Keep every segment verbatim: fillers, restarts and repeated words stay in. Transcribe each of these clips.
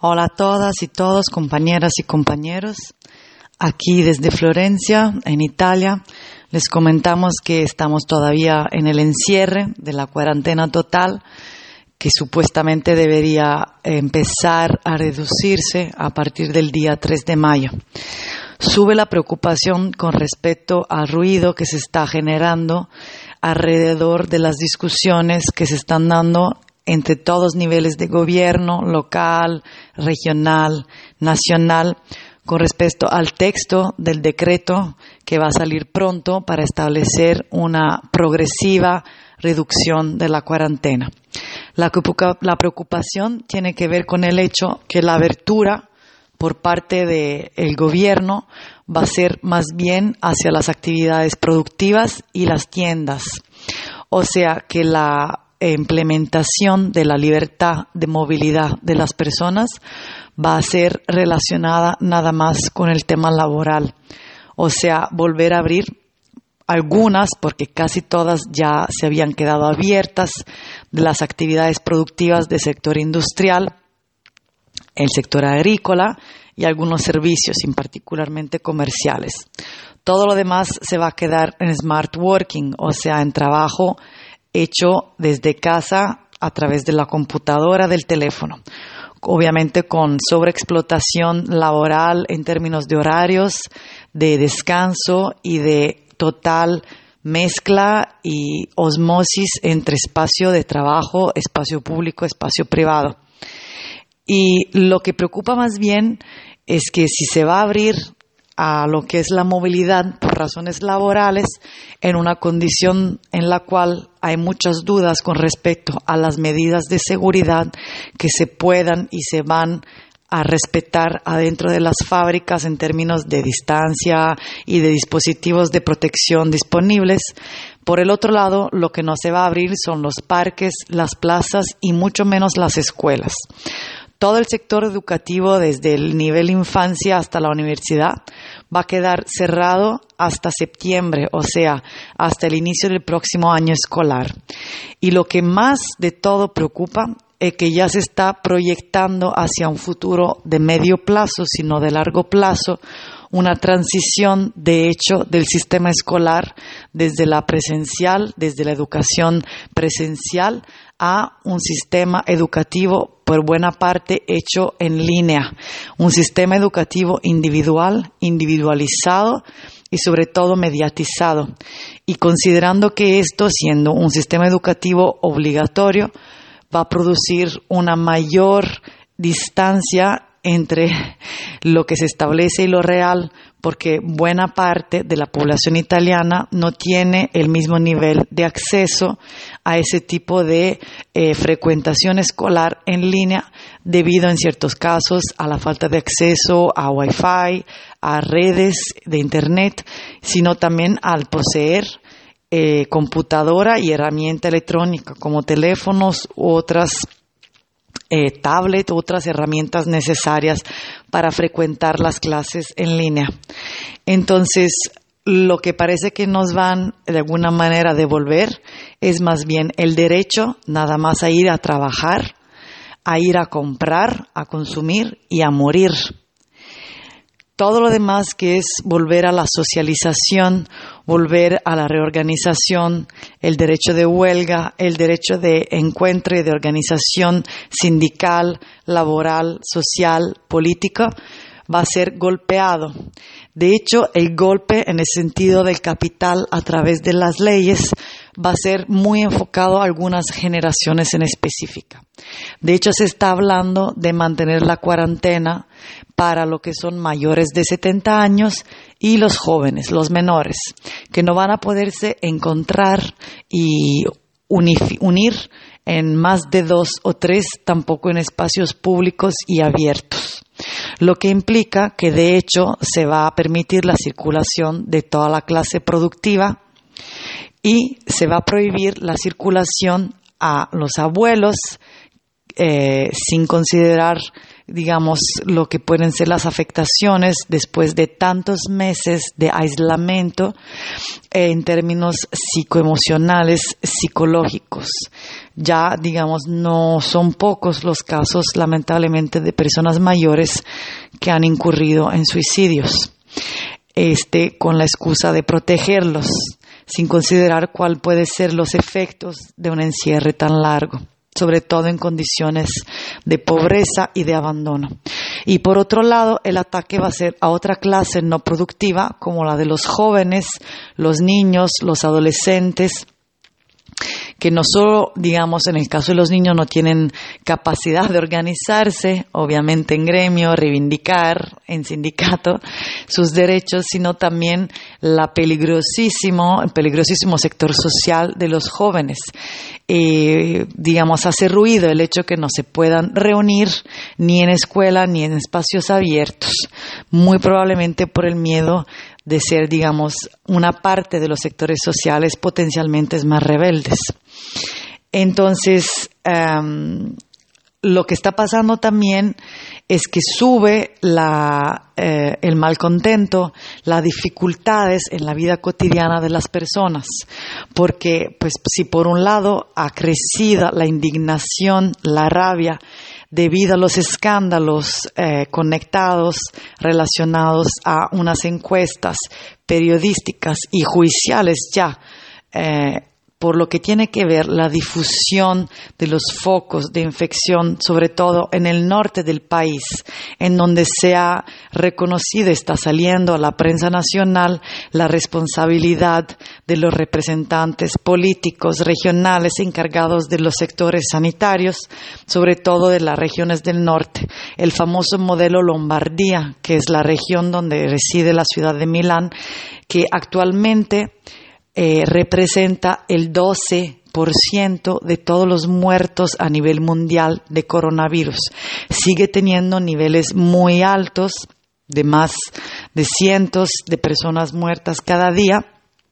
Hola a todas y todos, compañeras y compañeros. Aquí desde Florencia, en Italia, les comentamos que estamos todavía en el encierre de la cuarentena total, que supuestamente debería empezar a reducirse a partir del día tres de mayo. Sube la preocupación con respecto al ruido que se está generando alrededor de las discusiones que se están dando entre todos los niveles de gobierno, local, regional, nacional, con respecto al texto del decreto que va a salir pronto para establecer una progresiva reducción de la cuarentena. La, la preocupación tiene que ver con el hecho que la abertura por parte del gobierno va a ser más bien hacia las actividades productivas y las tiendas. O sea que la implementación de la libertad de movilidad de las personas va a ser relacionada nada más con el tema laboral. O sea, volver a abrir algunas, porque casi todas ya se habían quedado abiertas, de las actividades productivas del sector industrial, el sector agrícola y algunos servicios, y particularmente comerciales. Todo lo demás se va a quedar en smart working, o sea, en trabajo hecho desde casa a través de la computadora, del teléfono. Obviamente con sobreexplotación laboral en términos de horarios, de descanso y de total mezcla y osmosis entre espacio de trabajo, espacio público, espacio privado. Y lo que preocupa más bien es que si se va a abrir a lo que es la movilidad por razones laborales, en una condición en la cual hay muchas dudas con respecto a las medidas de seguridad que se puedan y se van a respetar adentro de las fábricas en términos de distancia y de dispositivos de protección disponibles. Por el otro lado, lo que no se va a abrir son los parques, las plazas y mucho menos las escuelas. Todo el sector educativo, desde el nivel infancia hasta la universidad, va a quedar cerrado hasta septiembre, o sea, hasta el inicio del próximo año escolar. Y lo que más de todo preocupa es que ya se está proyectando hacia un futuro de medio plazo, sino de largo plazo, una transición, de hecho, del sistema escolar desde la presencial, desde la educación presencial, a un sistema educativo por buena parte hecho en línea, un sistema educativo individual, individualizado y sobre todo mediatizado. Y considerando que esto, siendo un sistema educativo obligatorio, va a producir una mayor distancia entre lo que se establece y lo real, porque buena parte de la población italiana no tiene el mismo nivel de acceso a ese tipo de eh, frecuentación escolar en línea, debido en ciertos casos a la falta de acceso a Wi-Fi, a redes de Internet, sino también al poseer eh, computadora y herramienta electrónica como teléfonos u otras Eh, tablet, otras herramientas necesarias para frecuentar las clases en línea. Entonces, lo que parece que nos van de alguna manera a devolver es más bien el derecho nada más a ir a trabajar, a ir a comprar, a consumir y a morir. Todo lo demás, que es volver a la socialización, volver a la reorganización, el derecho de huelga, el derecho de encuentro y de organización sindical, laboral, social, política, va a ser golpeado. De hecho, el golpe en el sentido del capital a través de las leyes va a ser muy enfocado a algunas generaciones en específica. De hecho, se está hablando de mantener la cuarentena para lo que son mayores de setenta años y los jóvenes, los menores, que no van a poderse encontrar y unif- unir en más de dos o tres, tampoco en espacios públicos y abiertos. Lo que implica que de hecho se va a permitir la circulación de toda la clase productiva y se va a prohibir la circulación a los abuelos, eh, sin considerar, digamos, lo que pueden ser las afectaciones después de tantos meses de aislamiento eh, en términos psicoemocionales, psicológicos. Ya, digamos, no son pocos los casos, lamentablemente, de personas mayores que han incurrido en suicidios, este, con la excusa de protegerlos, sin considerar cuál pueden ser los efectos de un encierre tan largo, sobre todo en condiciones de pobreza y de abandono. Y por otro lado, el ataque va a ser a otra clase no productiva, como la de los jóvenes, los niños, los adolescentes, que no solo, digamos, en el caso de los niños no tienen capacidad de organizarse, obviamente en gremio, reivindicar en sindicato sus derechos, sino también la peligrosísimo, el peligrosísimo sector social de los jóvenes. Eh, digamos, hace ruido el hecho que no se puedan reunir ni en escuela ni en espacios abiertos, muy probablemente por el miedo de ser, digamos, una parte de los sectores sociales potencialmente más rebeldes. Entonces, um, lo que está pasando también es que sube la, eh, el malcontento, las dificultades en la vida cotidiana de las personas, porque, pues, si por un lado ha crecido la indignación, la rabia, debido a los escándalos eh, conectados, relacionados a unas encuestas periodísticas y judiciales ya, eh, por lo que tiene que ver la difusión de los focos de infección, sobre todo en el norte del país, en donde se ha reconocido, está saliendo a la prensa nacional, la responsabilidad de los representantes políticos regionales encargados de los sectores sanitarios, sobre todo de las regiones del norte. El famoso modelo Lombardía, que es la región donde reside la ciudad de Milán, que actualmente Eh, representa el doce por ciento de todos los muertos a nivel mundial de coronavirus. Sigue teniendo niveles muy altos, de más de cientos de personas muertas cada día,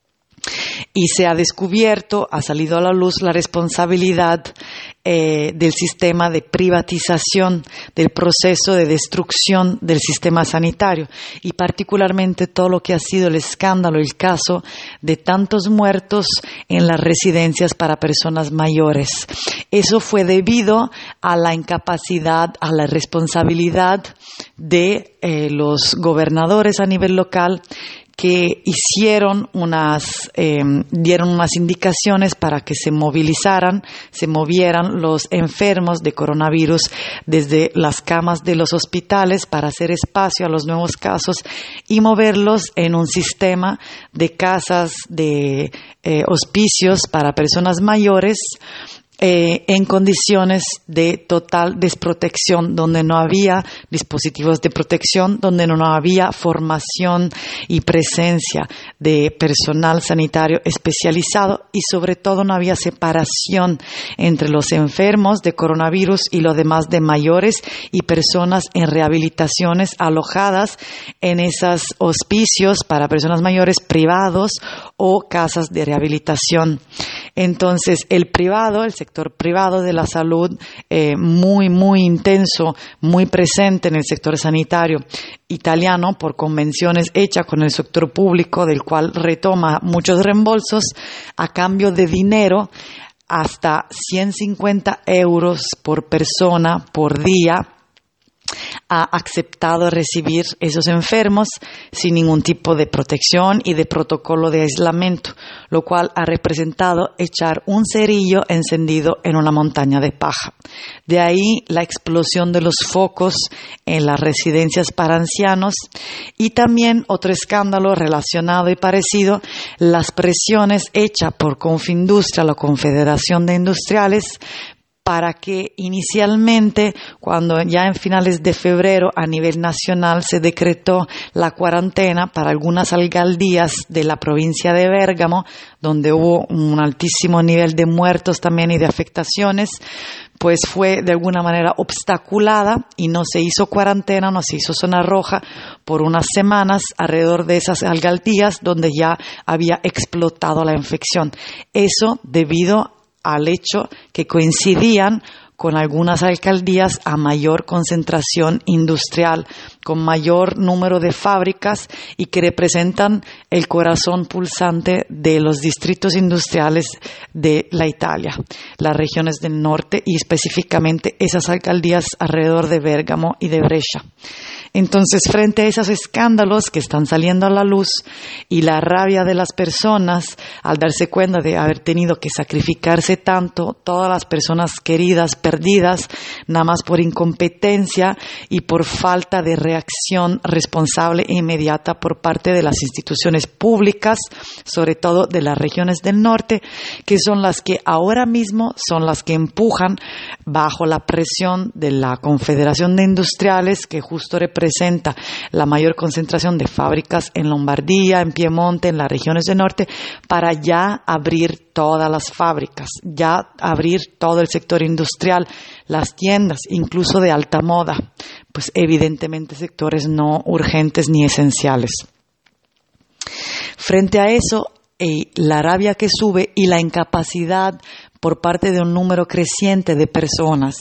y se ha descubierto, ha salido a la luz la responsabilidad eh, del sistema de privatización, del proceso de destrucción del sistema sanitario, y particularmente todo lo que ha sido el escándalo, el caso de tantos muertos en las residencias para personas mayores. Eso fue debido a la incapacidad, a la responsabilidad de eh, los gobernadores a nivel local, que hicieron unas, eh, dieron unas indicaciones para que se movilizaran, se movieran los enfermos de coronavirus desde las camas de los hospitales para hacer espacio a los nuevos casos y moverlos en un sistema de casas, de eh, hospicios para personas mayores, Eh, en condiciones de total desprotección, donde no había dispositivos de protección, donde no había formación y presencia de personal sanitario especializado, y sobre todo no había separación entre los enfermos de coronavirus y los demás de mayores y personas en rehabilitaciones alojadas en esos hospicios para personas mayores privados o casas de rehabilitación. Entonces, el privado, el sector privado de la salud, eh, muy, muy intenso, muy presente en el sector sanitario italiano, por convenciones hechas con el sector público, del cual retoma muchos reembolsos a cambio de dinero, hasta ciento cincuenta euros por persona por día, ha aceptado recibir esos enfermos sin ningún tipo de protección y de protocolo de aislamiento, lo cual ha representado echar un cerillo encendido en una montaña de paja. De ahí la explosión de los focos en las residencias para ancianos, y también otro escándalo relacionado y parecido, las presiones hechas por Confindustria, la Confederación de Industriales, para que inicialmente, cuando ya en finales de febrero a nivel nacional se decretó la cuarentena para algunas alcaldías de la provincia de Bérgamo, donde hubo un altísimo nivel de muertos también y de afectaciones, pues fue de alguna manera obstaculada y no se hizo cuarentena, no se hizo zona roja por unas semanas alrededor de esas alcaldías donde ya había explotado la infección. Eso debido al hecho que coincidían con algunas alcaldías a mayor concentración industrial, con mayor número de fábricas y que representan el corazón pulsante de los distritos industriales de la Italia, las regiones del norte y específicamente esas alcaldías alrededor de Bérgamo y de Brescia. Entonces, frente a esos escándalos que están saliendo a la luz y la rabia de las personas al darse cuenta de haber tenido que sacrificarse tanto, todas las personas queridas, perdidas, nada más por incompetencia y por falta de reacción responsable e inmediata por parte de las instituciones públicas, sobre todo de las regiones del norte, que son las que ahora mismo son las que empujan bajo la presión de la Confederación de Industriales, que justo representa la mayor concentración de fábricas en Lombardía, en Piemonte, en las regiones del norte, para ya abrir todas las fábricas, ya abrir todo el sector industrial, las tiendas, incluso de alta moda, pues evidentemente sectores no urgentes ni esenciales. Frente a eso, eh, la rabia que sube y la incapacidad por parte de un número creciente de personas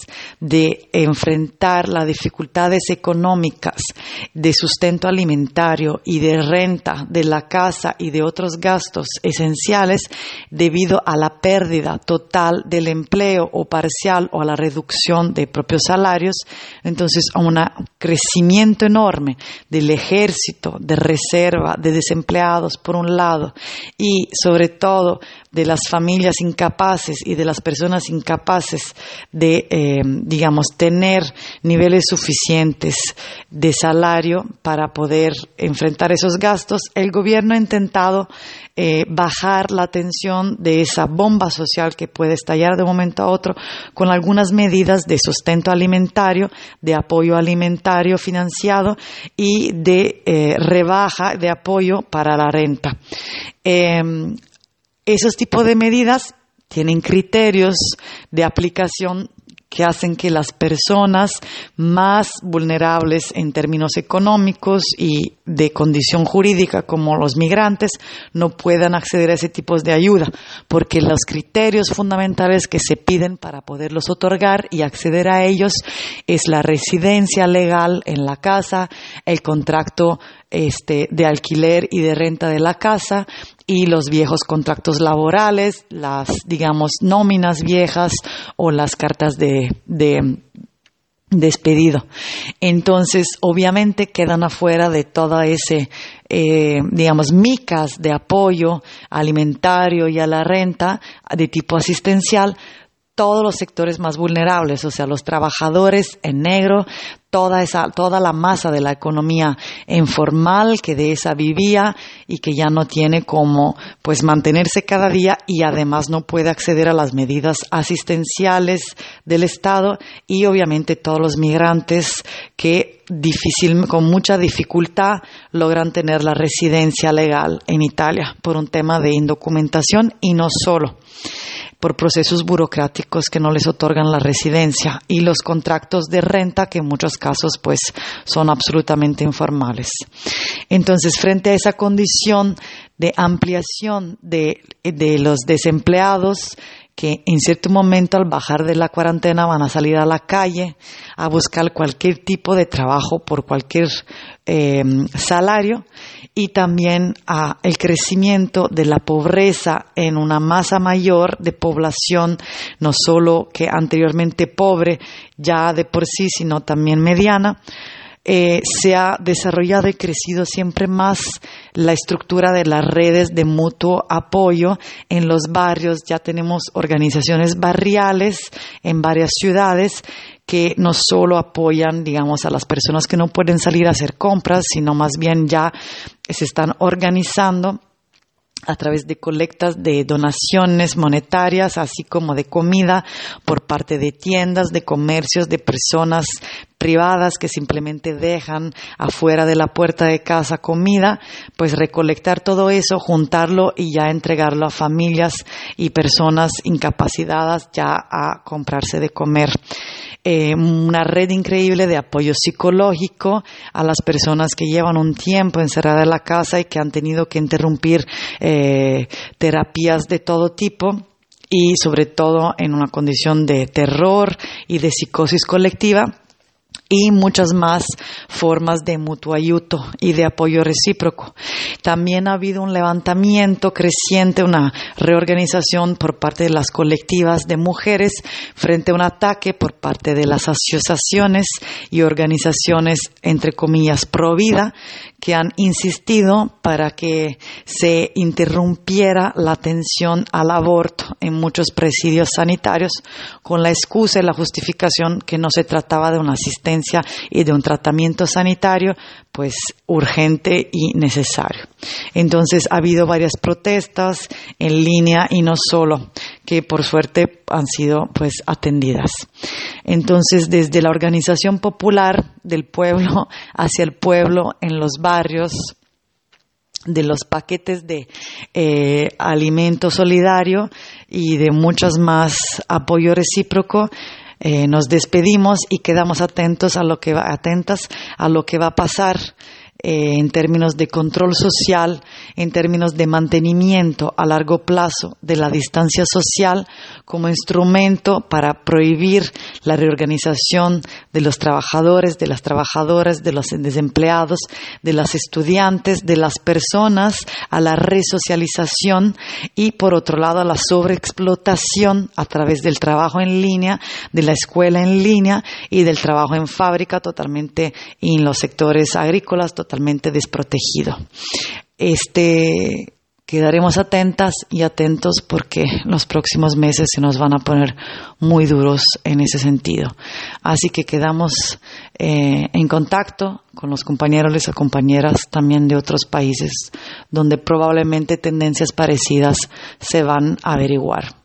de enfrentar las dificultades económicas de sustento alimentario y de renta de la casa y de otros gastos esenciales debido a la pérdida total del empleo o parcial o a la reducción de propios salarios, entonces a un crecimiento enorme del ejército, de reserva, de desempleados por un lado y sobre todo de las familias incapaces y de las personas incapaces de, eh, digamos, tener niveles suficientes de salario para poder enfrentar esos gastos, el gobierno ha intentado eh, bajar la tensión de esa bomba social que puede estallar de un momento a otro con algunas medidas de sustento alimentario, de apoyo alimentario financiado y de eh, rebaja de apoyo para la renta. Eh, Esos tipos de medidas tienen criterios de aplicación que hacen que las personas más vulnerables en términos económicos y de condición jurídica, como los migrantes, no puedan acceder a ese tipo de ayuda, porque los criterios fundamentales que se piden para poderlos otorgar y acceder a ellos es la residencia legal en la casa, el contrato este, de alquiler y de renta de la casa, y los viejos contratos laborales, las, digamos, nóminas viejas o las cartas de, de despedido. Entonces, obviamente quedan afuera de toda ese, eh, digamos, micas de apoyo alimentario y a la renta de tipo asistencial, todos los sectores más vulnerables, o sea, los trabajadores en negro, toda esa, toda la masa de la economía informal que de esa vivía y que ya no tiene cómo, pues, mantenerse cada día y además no puede acceder a las medidas asistenciales del Estado y obviamente todos los migrantes que difícil, con mucha dificultad logran tener la residencia legal en Italia por un tema de indocumentación y no solo, por procesos burocráticos que no les otorgan la residencia y los contratos de renta que en muchos casos pues son absolutamente informales. Entonces, frente a esa condición de ampliación de, de los desempleados que en cierto momento al bajar de la cuarentena van a salir a la calle a buscar cualquier tipo de trabajo por cualquier eh, salario, y también a el crecimiento de la pobreza en una masa mayor de población, no solo que anteriormente pobre ya de por sí, sino también mediana. Eh, se ha desarrollado y crecido siempre más la estructura de las redes de mutuo apoyo en los barrios. Ya tenemos organizaciones barriales en varias ciudades que no solo apoyan, digamos, a las personas que no pueden salir a hacer compras, sino más bien ya se están organizando a través de colectas de donaciones monetarias, así como de comida por parte de tiendas, de comercios, de personas privadas que simplemente dejan afuera de la puerta de casa comida, pues recolectar todo eso, juntarlo y ya entregarlo a familias y personas incapacitadas ya a comprarse de comer. Eh, una red increíble de apoyo psicológico a las personas que llevan un tiempo encerradas en la casa y que han tenido que interrumpir eh, terapias de todo tipo. y sobre todo en una condición de terror y de psicosis colectiva, y muchas más formas de mutuo ayudo y de apoyo recíproco. También ha habido un levantamiento creciente, una reorganización por parte de las colectivas de mujeres frente a un ataque por parte de las asociaciones y organizaciones, entre comillas, pro vida, que han insistido para que se interrumpiera la atención al aborto en muchos presidios sanitarios con la excusa y la justificación que no se trataba de una asistencia y de un tratamiento sanitario pues urgente y necesario. Entonces ha habido varias protestas en línea y no solo, que por suerte han sido pues atendidas. Entonces, desde la organización popular del pueblo hacia el pueblo en los barrios, de los paquetes de eh, alimento solidario y de muchas más apoyo recíproco, eh, nos despedimos y quedamos atentos a lo que va, atentas a lo que va a pasar Eh, en términos de control social, en términos de mantenimiento a largo plazo de la distancia social como instrumento para prohibir la reorganización de los trabajadores, de las trabajadoras, de los desempleados, de las estudiantes, de las personas, a la resocialización y por otro lado a la sobreexplotación a través del trabajo en línea, de la escuela en línea y del trabajo en fábrica totalmente y en los sectores agrícolas totalmente desprotegido. Este, quedaremos atentas y atentos porque los próximos meses se nos van a poner muy duros en ese sentido. Así que quedamos eh, en contacto con los compañeros y compañeras también de otros países donde probablemente tendencias parecidas se van a averiguar.